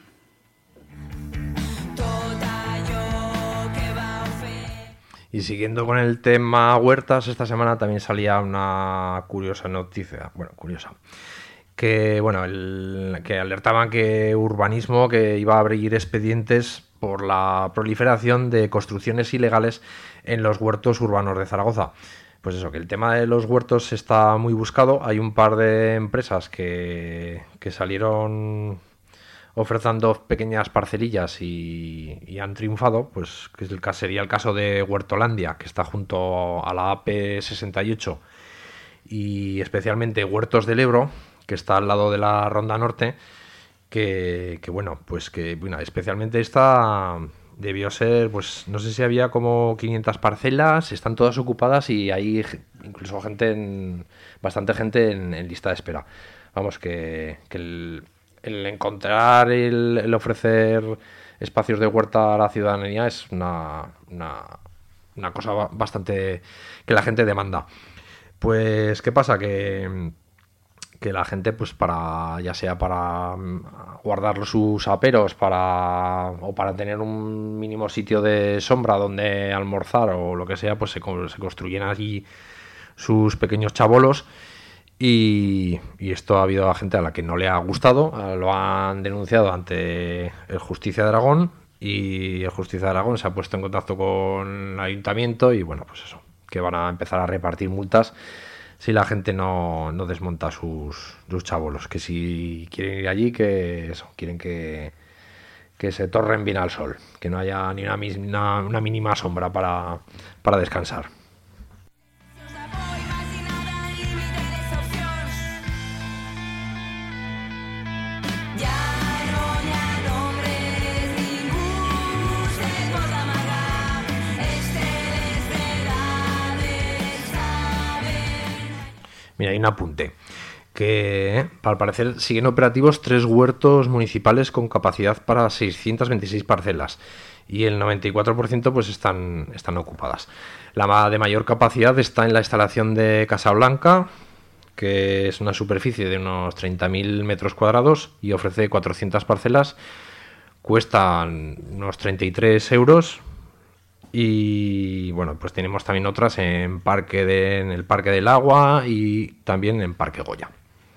Y siguiendo con el tema huertas, esta semana también salía una curiosa noticia, bueno, curiosa, que bueno, el, que alertaban que urbanismo que iba a abrir expedientes por la proliferación de construcciones ilegales en los huertos urbanos de Zaragoza. Pues eso, que el tema de los huertos está muy buscado. Hay un par de empresas que, que salieron ofreciendo pequeñas parcelillas y, y han triunfado, pues que es el, sería el caso de Huertolandia, que está junto a la A P sesenta y ocho, y especialmente Huertos del Ebro, que está al lado de la Ronda Norte, que, que bueno, pues que bueno, especialmente esta debió ser, pues no sé si había como quinientas parcelas, están todas ocupadas y hay incluso gente, en, bastante gente en, en lista de espera. Vamos, que, que el... el encontrar, el, el ofrecer espacios de huerta a la ciudadanía es una, una, una cosa bastante que la gente demanda. Pues, ¿qué pasa? Que, que la gente, pues para ya sea para guardar sus aperos para o para tener un mínimo sitio de sombra donde almorzar o lo que sea, pues se, se construyen allí sus pequeños chabolos. Y, y esto ha habido a gente a la que no le ha gustado, lo han denunciado ante el Justicia de Aragón y el Justicia de Aragón se ha puesto en contacto con el Ayuntamiento y bueno, pues eso, que van a empezar a repartir multas si la gente no, no desmonta sus, sus chabolos, que si quieren ir allí, que eso, quieren que, que se torren bien al sol, que no haya ni una, una, una mínima sombra para, para descansar. Mira, hay un apunte, que al parecer siguen operativos tres huertos municipales con capacidad para seiscientas veintiséis parcelas y el noventa y cuatro por ciento pues están, están ocupadas. La de mayor capacidad está en la instalación de Casablanca, que es una superficie de unos treinta mil metros cuadrados y ofrece cuatrocientas parcelas, cuestan unos treinta y tres euros. Y bueno, pues tenemos también otras en Parque de, en el Parque del Agua y también en Parque Goya.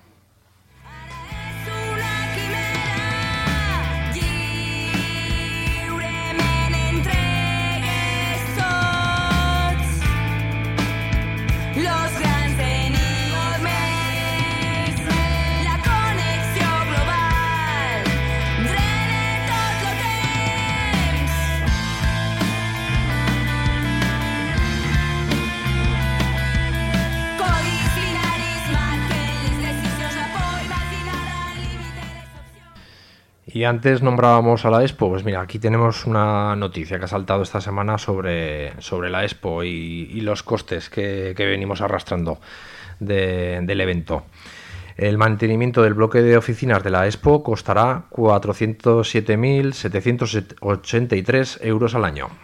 Y antes nombrábamos a la Expo, pues mira, aquí tenemos una noticia que ha saltado esta semana sobre, sobre la Expo y, y los costes que, que venimos arrastrando de, del evento. El mantenimiento del bloque de oficinas de la Expo costará cuatrocientos siete mil setecientos ochenta y tres euros al año.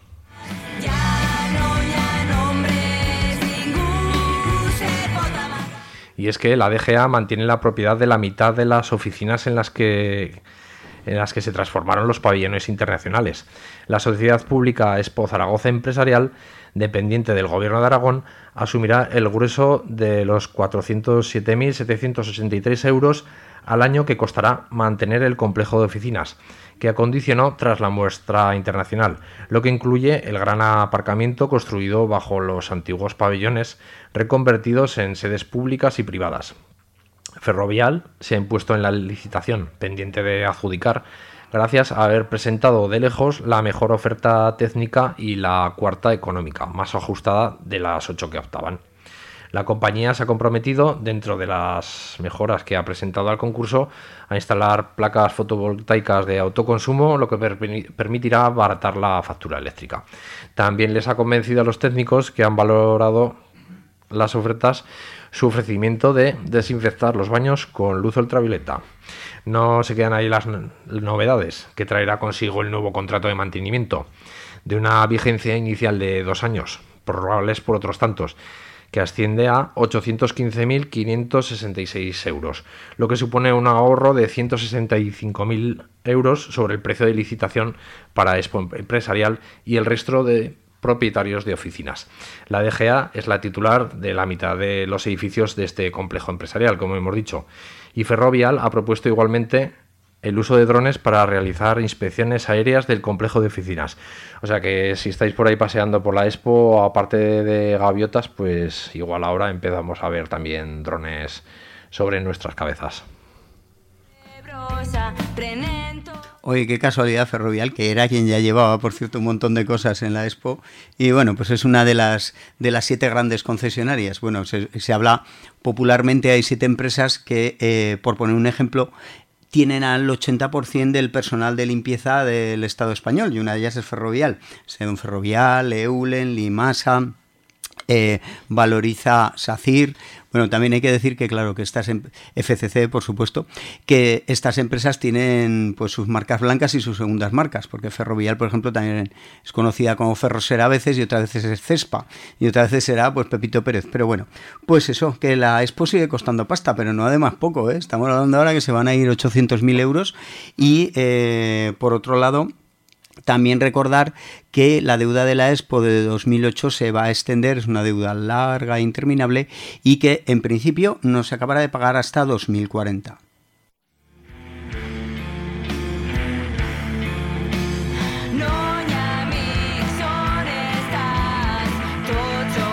Y es que la D G A mantiene la propiedad de la mitad de las oficinas en las que, en las que se transformaron los pabellones internacionales. La sociedad pública Expo Zaragoza Empresarial, dependiente del Gobierno de Aragón, asumirá el grueso de los cuatrocientos siete mil setecientos ochenta y tres euros al año que costará mantener el complejo de oficinas, que acondicionó tras la muestra internacional, lo que incluye el gran aparcamiento construido bajo los antiguos pabellones, reconvertidos en sedes públicas y privadas. Ferrovial se ha impuesto en la licitación, pendiente de adjudicar, gracias a haber presentado de lejos la mejor oferta técnica y la cuarta económica, más ajustada de las ocho que optaban. La compañía se ha comprometido, dentro de las mejoras que ha presentado al concurso, a instalar placas fotovoltaicas de autoconsumo, lo que permitirá abaratar la factura eléctrica. También les ha convencido a los técnicos, que han valorado las ofertas, su ofrecimiento de desinfectar los baños con luz ultravioleta. No se quedan ahí las novedades que traerá consigo el nuevo contrato de mantenimiento, de una vigencia inicial de dos años, prorrogables por otros tantos, que asciende a ochocientos quince mil quinientos sesenta y seis euros, lo que supone un ahorro de ciento sesenta y cinco mil euros sobre el precio de licitación para Expo Empresarial y el resto de propietarios de oficinas. La D G A es la titular de la mitad de los edificios de este complejo empresarial, como hemos dicho, y Ferrovial ha propuesto igualmente el uso de drones para realizar inspecciones aéreas del complejo de oficinas. O sea que si estáis por ahí paseando por la Expo, aparte de gaviotas, pues igual ahora empezamos a ver también drones sobre nuestras cabezas. Oye, qué casualidad, Ferrovial, que era quien ya llevaba, por cierto, un montón de cosas en la Expo. Y bueno, pues es una de las de las siete grandes concesionarias. Bueno, se, se habla popularmente, hay siete empresas que, eh, por poner un ejemplo, tienen al ochenta por ciento del personal de limpieza del Estado español, y una de ellas es Ferrovial. Sedon Ferrovial, Eulen, Limasa, eh, Valoriza, SACIR. Bueno, también hay que decir que, claro, que estas F C C, por supuesto, que estas empresas tienen pues sus marcas blancas y sus segundas marcas, porque Ferrovial, por ejemplo, también es conocida como Ferrosera a veces, y otras veces es Cespa, y otras veces será pues Pepito Pérez. Pero bueno, pues eso, que la Expo sigue costando pasta, pero no además poco, ¿eh? Estamos hablando ahora que se van a ir ochocientos mil euros y, eh, por otro lado, también recordar que la deuda de la Expo de dos mil ocho se va a extender, es una deuda larga e interminable, y que en principio no se acabará de pagar hasta dos mil cuarenta. No hi ha amics on estàs, tots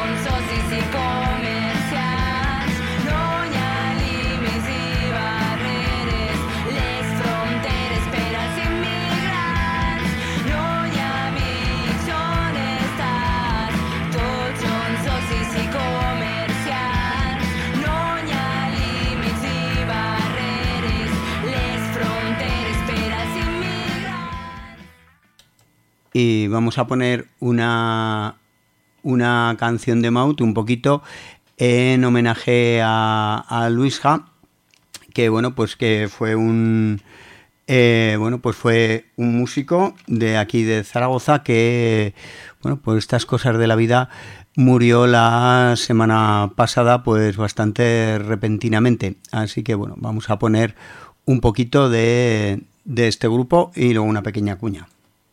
y vamos a poner una, una canción de Maut un poquito en homenaje a, a Luisja, que bueno, pues que fue un eh, bueno, pues fue un músico de aquí de Zaragoza que, bueno, por estas cosas de la vida murió la semana pasada pues bastante repentinamente. Así que bueno, vamos a poner un poquito de, de este grupo y luego una pequeña cuña.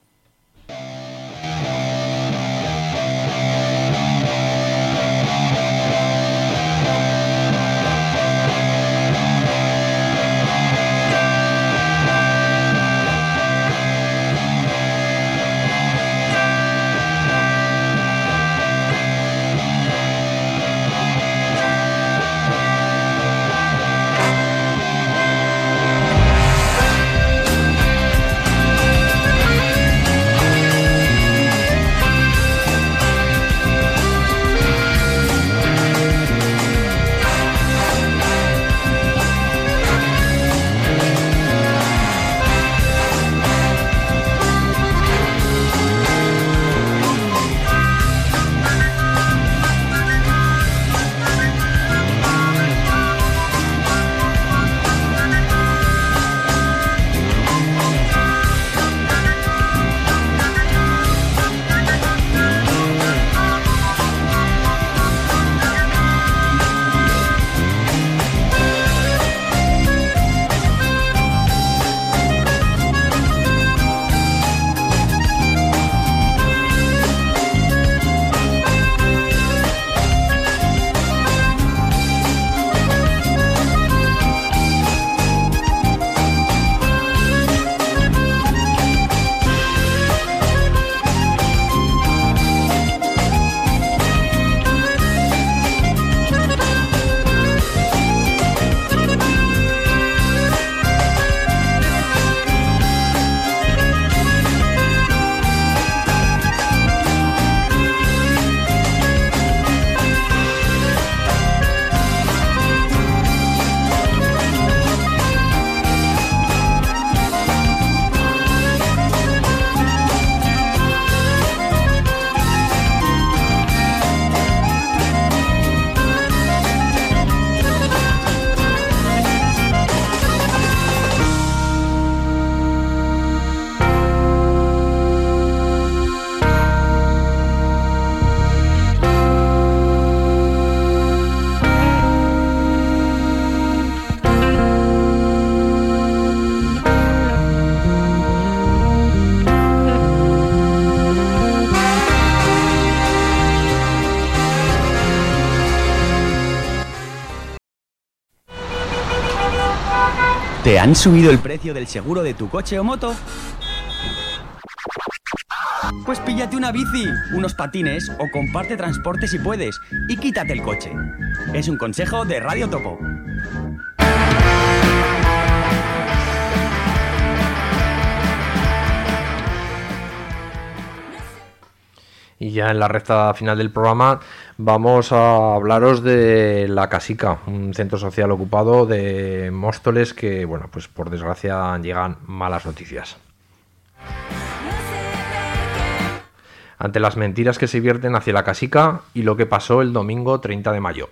¿Te han subido el precio del seguro de tu coche o moto? Pues píllate una bici, unos patines o comparte transporte si puedes y quítate el coche. Es un consejo de Radio Topo. Y ya en la recta final del programa vamos a hablaros de La Casica, un centro social ocupado de Móstoles que, bueno, pues por desgracia llegan malas noticias. Ante las mentiras que se vierten hacia La Casica y lo que pasó el domingo treinta de mayo.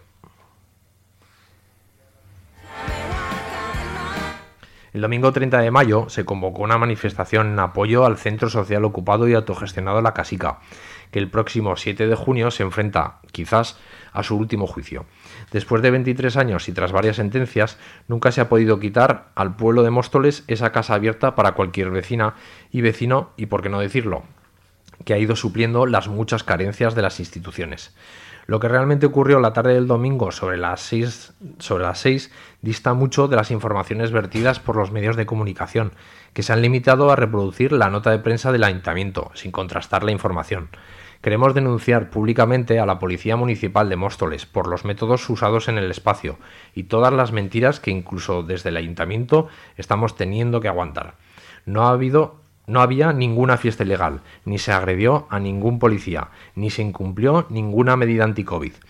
El domingo treinta de mayo se convocó una manifestación en apoyo al centro social ocupado y autogestionado La Casica, que el próximo siete de junio se enfrenta, quizás, a su último juicio. Después de veintitrés años y tras varias sentencias, nunca se ha podido quitar al pueblo de Móstoles esa casa abierta para cualquier vecina y vecino, y por qué no decirlo, que ha ido supliendo las muchas carencias de las instituciones. Lo que realmente ocurrió la tarde del domingo sobre las seis, sobre las seis dista mucho de las informaciones vertidas por los medios de comunicación, que se han limitado a reproducir la nota de prensa del ayuntamiento, sin contrastar la información. Queremos denunciar públicamente a la Policía Municipal de Móstoles por los métodos usados en el espacio y todas las mentiras que incluso desde el ayuntamiento estamos teniendo que aguantar. No ha habido... No había ninguna fiesta ilegal, ni se agredió a ningún policía, ni se incumplió ninguna medida anti-COVID.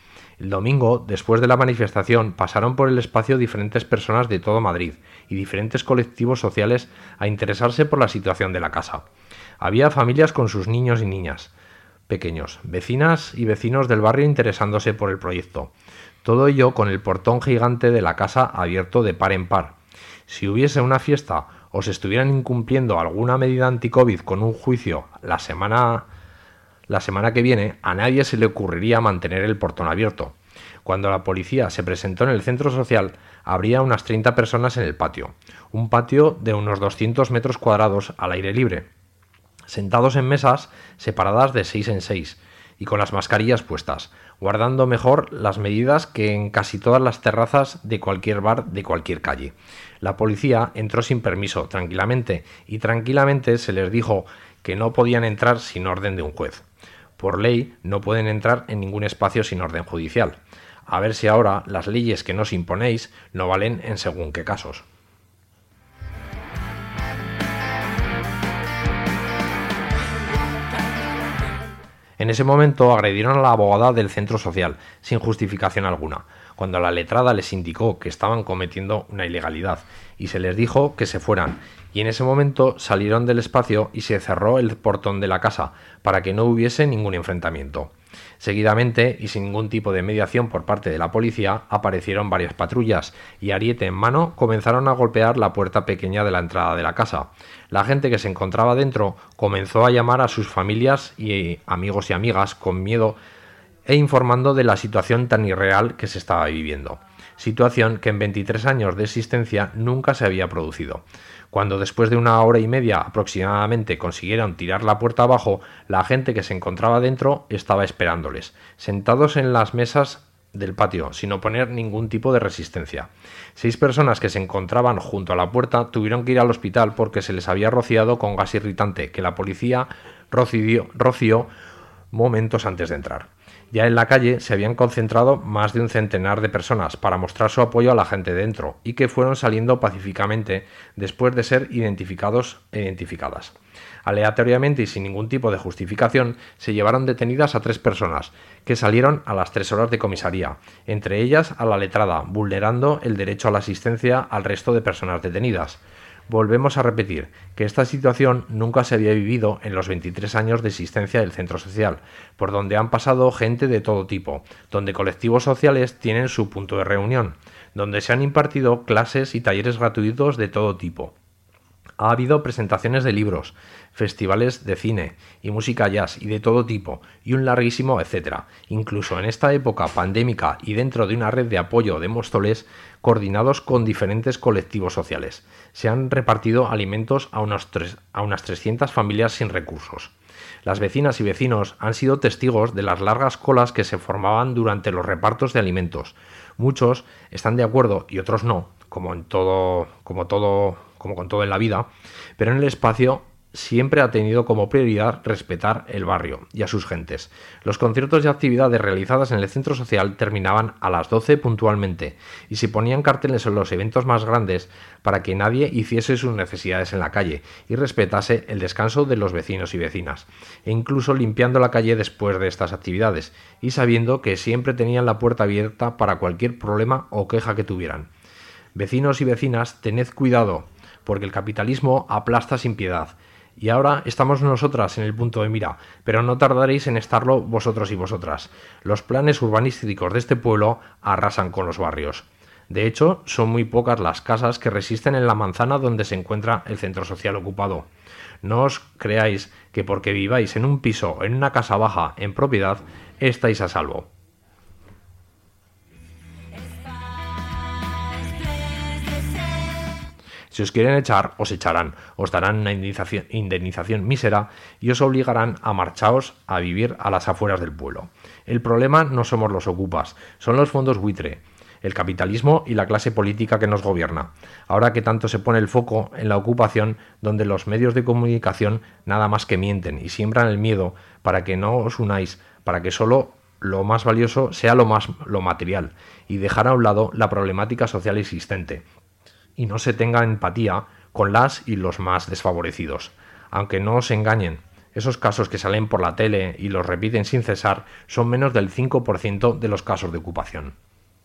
El domingo, después de la manifestación, pasaron por el espacio diferentes personas de todo Madrid y diferentes colectivos sociales a interesarse por la situación de la casa. Había familias con sus niños y niñas pequeños, vecinas y vecinos del barrio interesándose por el proyecto. Todo ello con el portón gigante de la casa abierto de par en par. Si hubiese una fiesta o se estuvieran incumpliendo alguna medida anti-COVID con un juicio la semana... La semana que viene, a nadie se le ocurriría mantener el portón abierto. Cuando la policía se presentó en el centro social, habría unas treinta personas en el patio, un patio de unos doscientos metros cuadrados al aire libre, sentados en mesas separadas de seis en seis y con las mascarillas puestas, guardando mejor las medidas que en casi todas las terrazas de cualquier bar de cualquier calle. La policía entró sin permiso, tranquilamente, y tranquilamente se les dijo que no podían entrar sin orden de un juez. Por ley, no pueden entrar en ningún espacio sin orden judicial. A ver si ahora las leyes que nos imponéis no valen en según qué casos. En ese momento agredieron a la abogada del centro social, sin justificación alguna, cuando la letrada les indicó que estaban cometiendo una ilegalidad, y se les dijo que se fueran, y en ese momento salieron del espacio y se cerró el portón de la casa, para que no hubiese ningún enfrentamiento. Seguidamente, y sin ningún tipo de mediación por parte de la policía, aparecieron varias patrullas y ariete en mano comenzaron a golpear la puerta pequeña de la entrada de la casa. La gente que se encontraba dentro comenzó a llamar a sus familias y amigos y amigas con miedo e informando de la situación tan irreal que se estaba viviendo. Situación que en veintitrés años de existencia nunca se había producido. Cuando después de una hora y media aproximadamente consiguieron tirar la puerta abajo, la gente que se encontraba dentro estaba esperándoles, sentados en las mesas del patio, sin oponer ningún tipo de resistencia. Seis personas que se encontraban junto a la puerta tuvieron que ir al hospital porque se les había rociado con gas irritante que la policía roció, roció momentos antes de entrar. Ya en la calle se habían concentrado más de un centenar de personas para mostrar su apoyo a la gente dentro y que fueron saliendo pacíficamente después de ser identificados e identificadas. Aleatoriamente y sin ningún tipo de justificación se llevaron detenidas a tres personas que salieron a las tres horas de comisaría, entre ellas a la letrada, vulnerando el derecho a la asistencia al resto de personas detenidas. Volvemos a repetir que esta situación nunca se había vivido en los veintitrés años de existencia del centro social, por donde han pasado gente de todo tipo, donde colectivos sociales tienen su punto de reunión, donde se han impartido clases y talleres gratuitos de todo tipo. Ha habido presentaciones de libros, festivales de cine y música jazz y de todo tipo, y un larguísimo etcétera. Incluso en esta época pandémica y dentro de una red de apoyo de Móstoles, coordinados con diferentes colectivos sociales. Se han repartido alimentos a, unos tres, a unas trescientas familias sin recursos. Las vecinas y vecinos han sido testigos de las largas colas que se formaban durante los repartos de alimentos. Muchos están de acuerdo y otros no, como en todo, como todo, como con todo en la vida, pero en el espacio siempre ha tenido como prioridad respetar el barrio y a sus gentes. Los conciertos y actividades realizadas en el centro social terminaban a las doce puntualmente y se ponían carteles en los eventos más grandes para que nadie hiciese sus necesidades en la calle y respetase el descanso de los vecinos y vecinas, e incluso limpiando la calle después de estas actividades y sabiendo que siempre tenían la puerta abierta para cualquier problema o queja que tuvieran. Vecinos y vecinas, tened cuidado, porque el capitalismo aplasta sin piedad. Y ahora estamos nosotras en el punto de mira, pero no tardaréis en estarlo vosotros y vosotras. Los planes urbanísticos de este pueblo arrasan con los barrios. De hecho, son muy pocas las casas que resisten en la manzana donde se encuentra el centro social ocupado. No os creáis que porque viváis en un piso o en una casa baja en propiedad, estáis a salvo. Si os quieren echar, os echarán, os darán una indemnización, indemnización mísera y os obligarán a marchaos a vivir a las afueras del pueblo. El problema no somos los ocupas, son los fondos buitre, el capitalismo y la clase política que nos gobierna. Ahora que tanto se pone el foco en la ocupación, donde los medios de comunicación nada más que mienten y siembran el miedo para que no os unáis, para que solo lo más valioso sea lo más lo material y dejar a un lado la problemática social existente. Y no se tenga empatía con las y los más desfavorecidos. Aunque no os engañen, Esos casos que salen por la tele y los repiten sin cesar son menos del cinco por ciento de los casos de ocupación.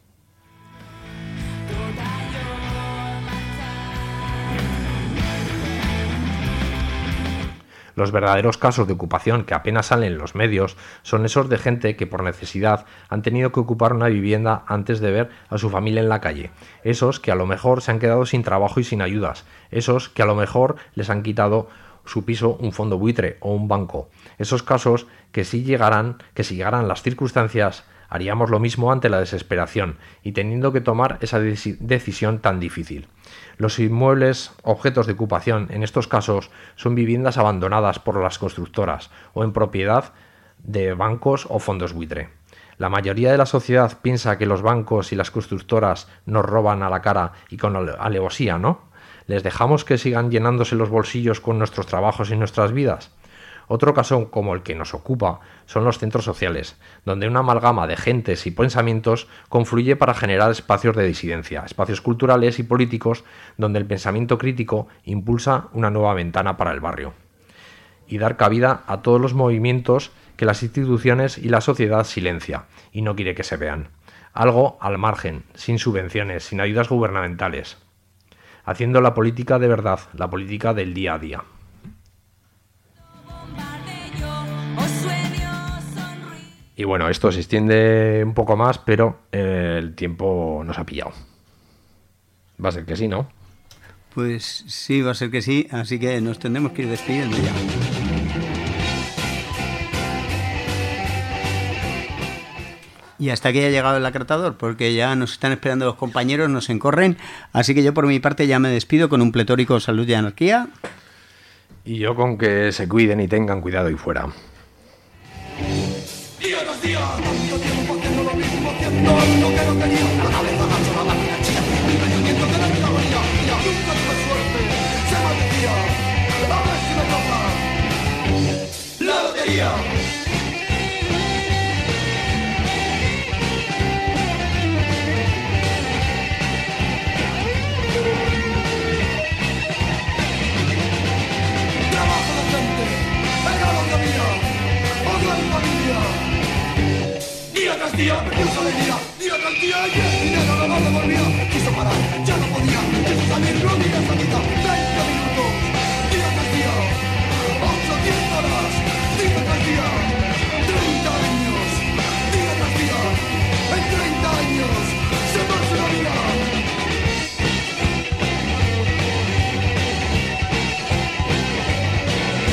Los verdaderos casos de ocupación que apenas salen en los medios son esos de gente que por necesidad han tenido que ocupar una vivienda antes de ver a su familia en la calle. Esos que a lo mejor se han quedado sin trabajo y sin ayudas. Esos que a lo mejor les han quitado su piso un fondo buitre o un banco. Esos casos que si llegaran, que si llegaran las circunstancias, haríamos lo mismo ante la desesperación y teniendo que tomar esa decisión tan difícil. Los inmuebles objetos de ocupación en estos casos son viviendas abandonadas por las constructoras o en propiedad de bancos o fondos buitre. La mayoría de la sociedad piensa que los bancos y las constructoras nos roban a la cara y con alevosía, ¿no? ¿Les dejamos que sigan llenándose los bolsillos con nuestros trabajos y nuestras vidas? Otro caso como el que nos ocupa son los centros sociales, donde una amalgama de gentes y pensamientos confluye para generar espacios de disidencia, espacios culturales y políticos donde el pensamiento crítico impulsa una nueva ventana para el barrio. Y dar cabida a todos los movimientos que las instituciones y la sociedad silencia y no quiere que se vean. Algo al margen, sin subvenciones, sin ayudas gubernamentales. Haciendo la política de verdad, la política del día a día. Y bueno, esto se extiende un poco más, pero eh, el tiempo nos ha pillado. Va a ser que sí, ¿no? Pues sí, va a ser que sí, así que nos tendremos que ir despidiendo ya. Y hasta aquí ha llegado el acratador, porque ya nos están esperando los compañeros, nos encorren, así que yo por mi parte ya me despido con un pletórico salud y anarquía. Y yo con que se cuiden y tengan cuidado y fuera. Día tras día, tanto tiempo haciendo lo mismo, haciendo algo que no tenía. La cabeza gacho, la máquina chilla, el pensamiento de la categoría. Y a nunca tuve suerte, se maldecía. A ver si me toca la lotería. Trabajo decente, pegado en la vida, odio en familia. Día tras día, me puso alegría. Día tras día, y el dinero no lo devolvía. Quiso parar, ya no podía. Quiso salir, no digas la vida.